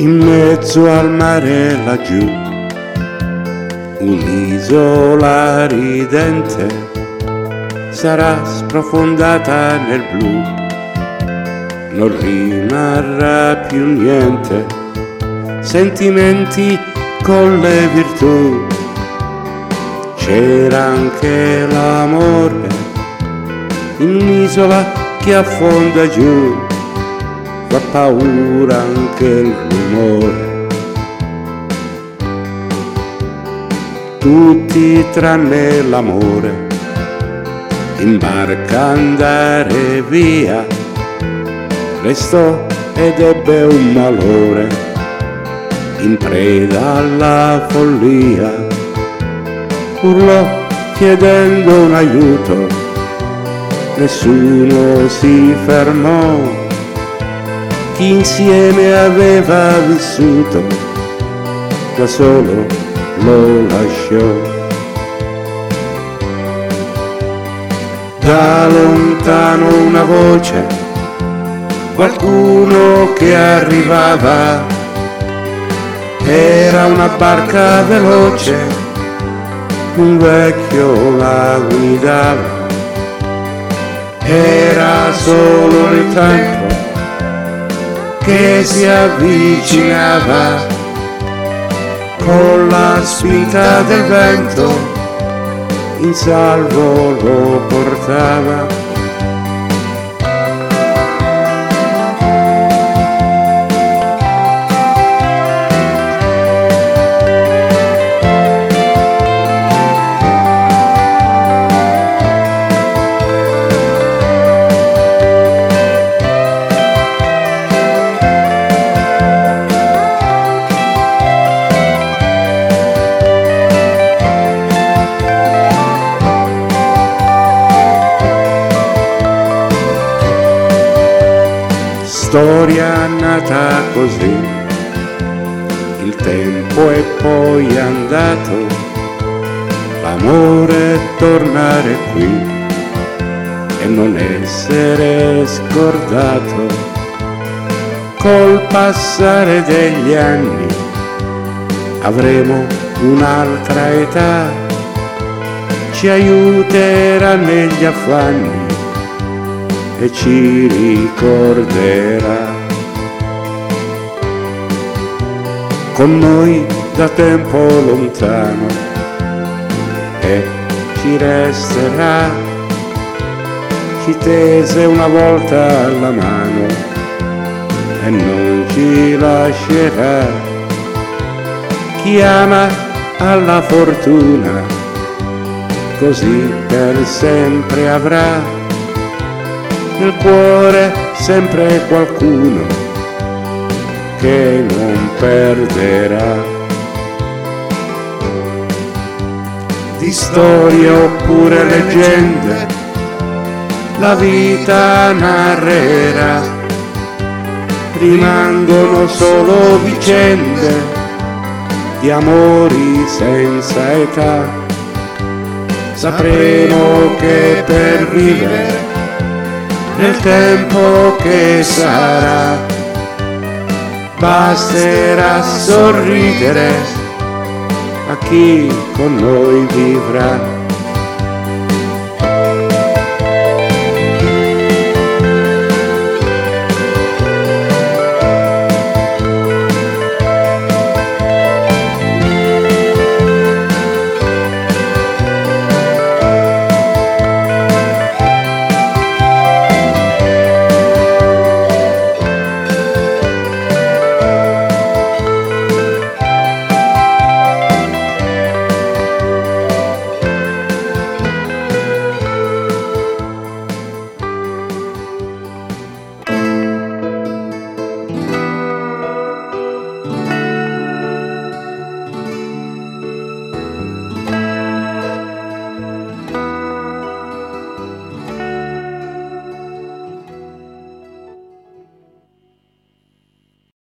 In mezzo al mare laggiù, un'isola ridente sarà sprofondata nel blu, non rimarrà più niente, sentimenti con le virtù. C'era anche l'amore in un'isola che affonda giù, fa paura anche il rumore. Tutti tranne l'amore, in barca andare via, restò ed ebbe un malore, in preda alla follia, urlò chiedendo un aiuto, nessuno si fermò, chi insieme aveva vissuto, da solo lo lasciò. Da lontano una voce, qualcuno che arrivava, era una barca veloce, un vecchio la guidava, era solo il tempo che si avvicinava, con la spinta del vento in salvo lo portava. Storia nata così, il tempo è poi andato, l'amore tornare qui e non essere scordato. Col passare degli anni avremo un'altra età, ci aiuterà negli affanni e ci ricorderà. Con noi da tempo lontano e ci resterà, ci tese una volta la mano e non ci lascerà. Chi ama alla fortuna, così per sempre avrà nel cuore sempre qualcuno che non perderà. Di storie oppure leggende la vita narrerà, rimangono solo vicende di amori senza età. Sapremo che per vivere nel tempo che sarà, basterà sorridere a chi con noi vivrà.